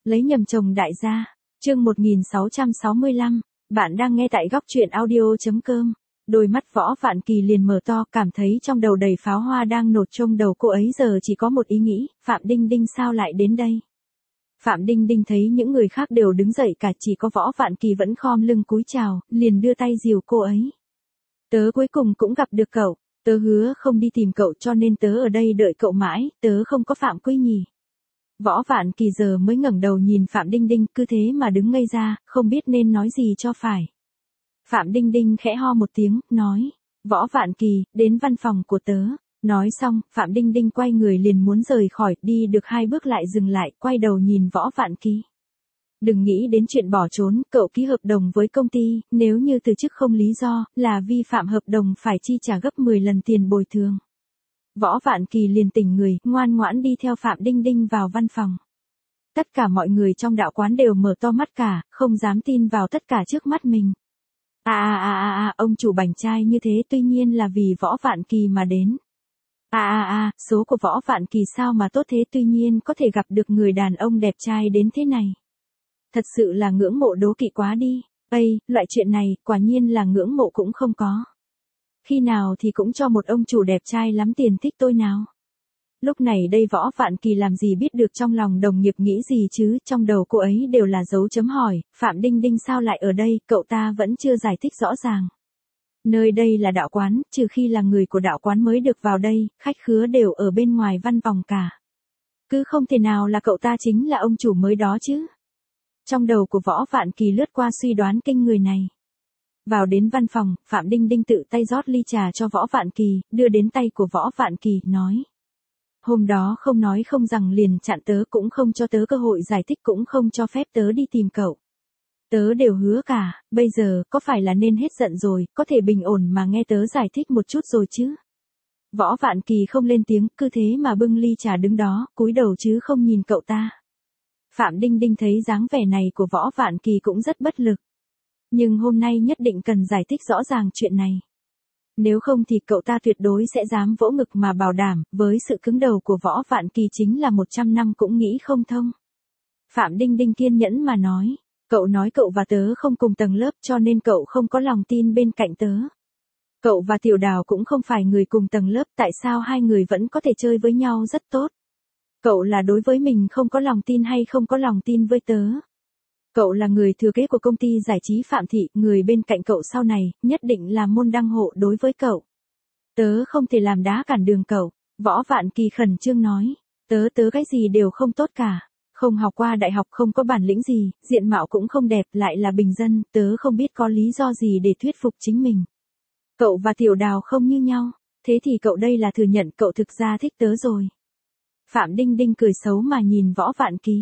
Lấy nhầm chồng đại gia. Chương 1665. Bạn đang nghe tại góc truyện audio.com. Đôi mắt Võ Vạn Kỳ liền mở to, cảm thấy trong đầu đầy pháo hoa đang nổ. Trong đầu cô ấy giờ chỉ có một ý nghĩ, Phạm Đinh Đinh sao lại đến đây? Phạm Đinh Đinh thấy những người khác đều đứng dậy cả, chỉ có Võ Vạn Kỳ vẫn khom lưng cúi chào, liền đưa tay dìu cô ấy. Tớ cuối cùng cũng gặp được cậu, tớ hứa không đi tìm cậu cho nên tớ ở đây đợi cậu mãi, tớ không có Phạm Quy nhỉ. Võ Vạn Kỳ giờ mới ngẩng đầu nhìn Phạm Đinh Đinh, cứ thế mà đứng ngây ra, không biết nên nói gì cho phải. Phạm Đinh Đinh khẽ ho một tiếng, nói, Võ Vạn Kỳ, đến văn phòng của tớ. Nói xong, Phạm Đinh Đinh quay người liền muốn rời khỏi, đi được 2 bước lại dừng lại, quay đầu nhìn Võ Vạn Kỳ. Đừng nghĩ đến chuyện bỏ trốn, cậu ký hợp đồng với công ty, nếu như từ chức không lý do, là vi phạm hợp đồng phải chi trả gấp 10 lần tiền bồi thường. Võ Vạn Kỳ liền tỉnh người, ngoan ngoãn đi theo Phạm Đinh Đinh vào văn phòng. Tất cả mọi người trong đạo quán đều mở to mắt cả, không dám tin vào tất cả trước mắt mình. Ông chủ bảnh trai như thế tuy nhiên là vì Võ Vạn Kỳ mà đến. Số của Võ Vạn Kỳ sao mà tốt thế, tuy nhiên có thể gặp được người đàn ông đẹp trai đến thế này. Thật sự là ngưỡng mộ đố kỵ quá đi. Loại chuyện này, quả nhiên là ngưỡng mộ cũng không có. Khi nào thì cũng cho một ông chủ đẹp trai lắm tiền thích tôi nào. Lúc này đây Võ Vạn Kỳ làm gì biết được trong lòng đồng nghiệp nghĩ gì chứ, trong đầu cô ấy đều là dấu chấm hỏi, Phạm Đinh Đinh sao lại ở đây, cậu ta vẫn chưa giải thích rõ ràng. Nơi đây là đạo quán, trừ khi là người của đạo quán mới được vào đây, khách khứa đều ở bên ngoài văn phòng cả. Cứ không thể nào là cậu ta chính là ông chủ mới đó chứ. Trong đầu của Võ Vạn Kỳ lướt qua suy đoán kinh người này. Vào đến văn phòng, Phạm Đinh Đinh tự tay rót ly trà cho Võ Vạn Kỳ, đưa đến tay của Võ Vạn Kỳ, nói. Hôm đó không nói không rằng liền chặn tớ, cũng không cho tớ cơ hội giải thích, cũng không cho phép tớ đi tìm cậu. Tớ đều hứa cả, bây giờ có phải là nên hết giận rồi, có thể bình ổn mà nghe tớ giải thích một chút rồi chứ. Võ Vạn Kỳ không lên tiếng, cứ thế mà bưng ly trà đứng đó, cúi đầu chứ không nhìn cậu ta. Phạm Đinh Đinh thấy dáng vẻ này của Võ Vạn Kỳ cũng rất bất lực. Nhưng hôm nay nhất định cần giải thích rõ ràng chuyện này. Nếu không thì cậu ta tuyệt đối sẽ dám vỗ ngực mà bảo đảm, với sự cứng đầu của Võ Vạn Kỳ chính là 100 năm cũng nghĩ không thông. Phạm Đinh Đinh kiên nhẫn mà nói, cậu nói cậu và tớ không cùng tầng lớp cho nên cậu không có lòng tin bên cạnh tớ. Cậu và Tiểu Đào cũng không phải người cùng tầng lớp, tại sao hai người vẫn có thể chơi với nhau rất tốt? Cậu là đối với mình không có lòng tin hay không có lòng tin với tớ? Cậu là người thừa kế của công ty giải trí Phạm Thị, người bên cạnh cậu sau này, nhất định là môn đăng hộ đối với cậu. Tớ không thể làm đá cản đường cậu. Võ Vạn Kỳ khẩn trương nói, tớ cái gì đều không tốt cả. Không học qua đại học, không có bản lĩnh gì, diện mạo cũng không đẹp, lại là bình dân, tớ không biết có lý do gì để thuyết phục chính mình. Cậu và Tiểu Đào không như nhau, thế thì cậu đây là thừa nhận cậu thực ra thích tớ rồi. Phạm Đinh Đinh cười xấu mà nhìn Võ Vạn Kỳ.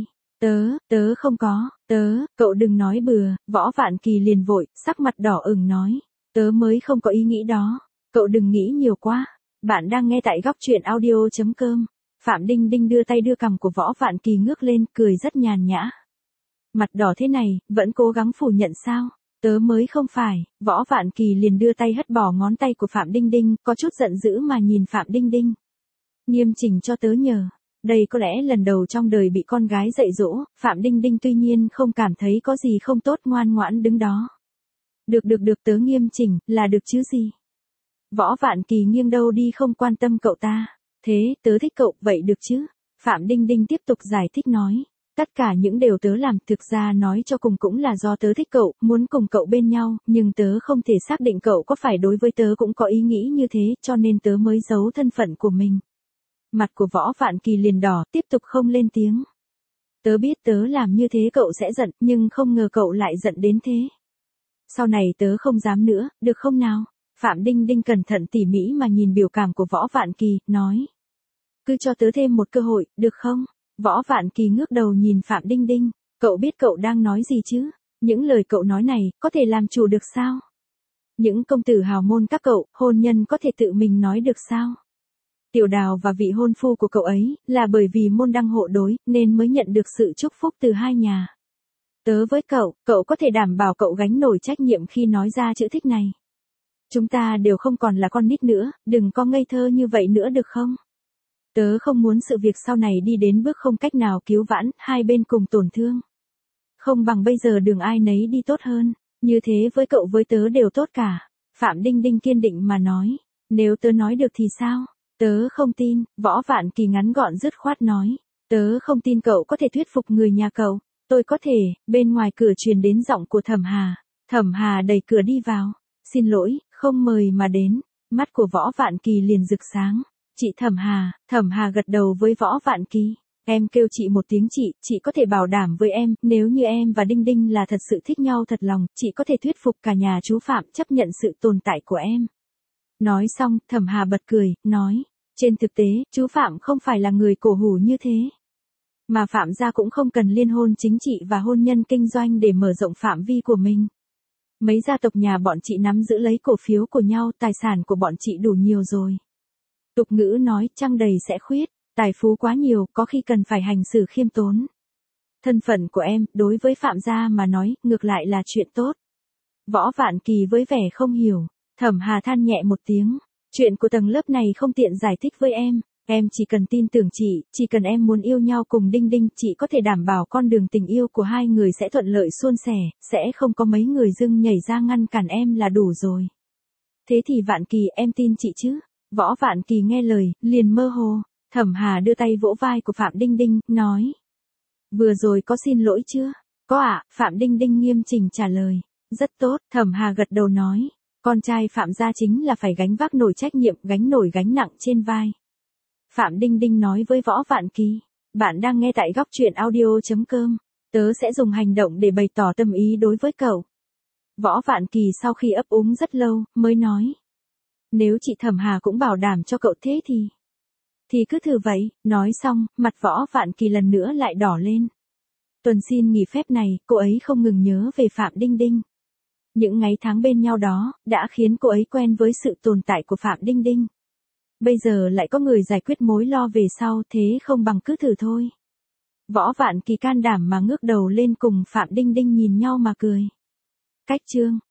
Tớ không có, cậu đừng nói bừa. Võ Vạn Kỳ liền vội, sắc mặt đỏ ửng nói, tớ mới không có ý nghĩ đó, cậu đừng nghĩ nhiều quá. Bạn đang nghe tại góc truyện audio.com. Phạm Đinh Đinh đưa tay đưa cằm của Võ Vạn Kỳ ngước lên, cười rất nhàn nhã. Mặt đỏ thế này, vẫn cố gắng phủ nhận sao? Tớ mới không phải. Võ Vạn Kỳ liền đưa tay hất bỏ ngón tay của Phạm Đinh Đinh, có chút giận dữ mà nhìn Phạm Đinh Đinh. Nghiêm chỉnh cho tớ nhờ. Đây có lẽ lần đầu trong đời bị con gái dạy dỗ, Phạm Đinh Đinh tuy nhiên không cảm thấy có gì không tốt, ngoan ngoãn đứng đó. Được tớ nghiêm chỉnh, là được chứ gì. Võ Vạn Kỳ nghiêng đầu đi không quan tâm cậu ta. Thế, tớ thích cậu, vậy được chứ. Phạm Đinh Đinh tiếp tục giải thích nói. Tất cả những điều tớ làm thực ra nói cho cùng cũng là do tớ thích cậu, muốn cùng cậu bên nhau, nhưng tớ không thể xác định cậu có phải đối với tớ cũng có ý nghĩ như thế, cho nên tớ mới giấu thân phận của mình. Mặt của Võ Vạn Kỳ liền đỏ, tiếp tục không lên tiếng. Tớ biết tớ làm như thế cậu sẽ giận, nhưng không ngờ cậu lại giận đến thế. Sau này tớ không dám nữa, được không nào? Phạm Đinh Đinh cẩn thận tỉ mỉ mà nhìn biểu cảm của Võ Vạn Kỳ, nói. Cứ cho tớ thêm một cơ hội, được không? Võ Vạn Kỳ ngước đầu nhìn Phạm Đinh Đinh, cậu biết cậu đang nói gì chứ? Những lời cậu nói này, có thể làm chủ được sao? Những công tử hào môn các cậu, hôn nhân có thể tự mình nói được sao? Tiểu Đào và vị hôn phu của cậu ấy, là bởi vì môn đăng hộ đối, nên mới nhận được sự chúc phúc từ hai nhà. Tớ với cậu có thể đảm bảo cậu gánh nổi trách nhiệm khi nói ra chữ thích này. Chúng ta đều không còn là con nít nữa, đừng có ngây thơ như vậy nữa được không? Tớ không muốn sự việc sau này đi đến bước không cách nào cứu vãn, hai bên cùng tổn thương. Không bằng bây giờ đường ai nấy đi tốt hơn, như thế với cậu với tớ đều tốt cả. Phạm Đinh Đinh kiên định mà nói, nếu tớ nói được thì sao? Tớ không tin, Võ Vạn Kỳ ngắn gọn dứt khoát nói. Tớ không tin cậu có thể thuyết phục người nhà cậu. Tôi có thể. Bên ngoài cửa truyền đến giọng của Thẩm Hà. Thẩm Hà đẩy cửa đi vào. Xin lỗi, không mời mà đến. Mắt của Võ Vạn Kỳ liền rực sáng. Chị Thẩm Hà gật đầu với Võ Vạn Kỳ. Em kêu chị một tiếng chị có thể bảo đảm với em, nếu như em và Đinh Đinh là thật sự thích nhau thật lòng, chị có thể thuyết phục cả nhà chú Phạm chấp nhận sự tồn tại của em. Nói xong, Thẩm Hà bật cười, nói, trên thực tế, chú Phạm không phải là người cổ hủ như thế. Mà Phạm gia cũng không cần liên hôn chính trị và hôn nhân kinh doanh để mở rộng phạm vi của mình. Mấy gia tộc nhà bọn chị nắm giữ lấy cổ phiếu của nhau, tài sản của bọn chị đủ nhiều rồi. Tục ngữ nói, trăng đầy sẽ khuyết, tài phú quá nhiều, có khi cần phải hành xử khiêm tốn. Thân phận của em, đối với Phạm gia mà nói, ngược lại là chuyện tốt. Võ Vạn Kỳ với vẻ không hiểu, Thẩm Hà than nhẹ một tiếng, chuyện của tầng lớp này không tiện giải thích với em chỉ cần tin tưởng chị, chỉ cần em muốn yêu nhau cùng Đinh Đinh, chị có thể đảm bảo con đường tình yêu của hai người sẽ thuận lợi suôn sẻ, sẽ không có mấy người dưng nhảy ra ngăn cản em là đủ rồi. Thế thì Vạn Kỳ em tin chị chứ? Võ Vạn Kỳ nghe lời, liền mơ hồ. Thẩm Hà đưa tay vỗ vai của Phạm Đinh Đinh, nói. Vừa rồi có xin lỗi chưa? Có ạ, Phạm Đinh Đinh nghiêm chỉnh trả lời. Rất tốt, Thẩm Hà gật đầu nói. Con trai Phạm gia chính là phải gánh vác nổi trách nhiệm, gánh nổi gánh nặng trên vai. Phạm Đinh Đinh nói với Võ Vạn Kỳ. Bạn đang nghe tại góc truyện audio.com. Tớ sẽ dùng hành động để bày tỏ tâm ý đối với cậu. Võ Vạn Kỳ sau khi ấp úng rất lâu, mới nói. Nếu chị Thẩm Hà cũng bảo đảm cho cậu thế thì cứ thử vậy. Nói xong, mặt Võ Vạn Kỳ lần nữa lại đỏ lên. Tuần xin nghỉ phép này, cô ấy không ngừng nhớ về Phạm Đinh Đinh. Những ngày tháng bên nhau đó, đã khiến cô ấy quen với sự tồn tại của Phạm Đinh Đinh. Bây giờ lại có người giải quyết mối lo về sau, thế không bằng cứ thử thôi. Võ Vạn Kỳ can đảm mà ngước đầu lên cùng Phạm Đinh Đinh nhìn nhau mà cười. Cách chương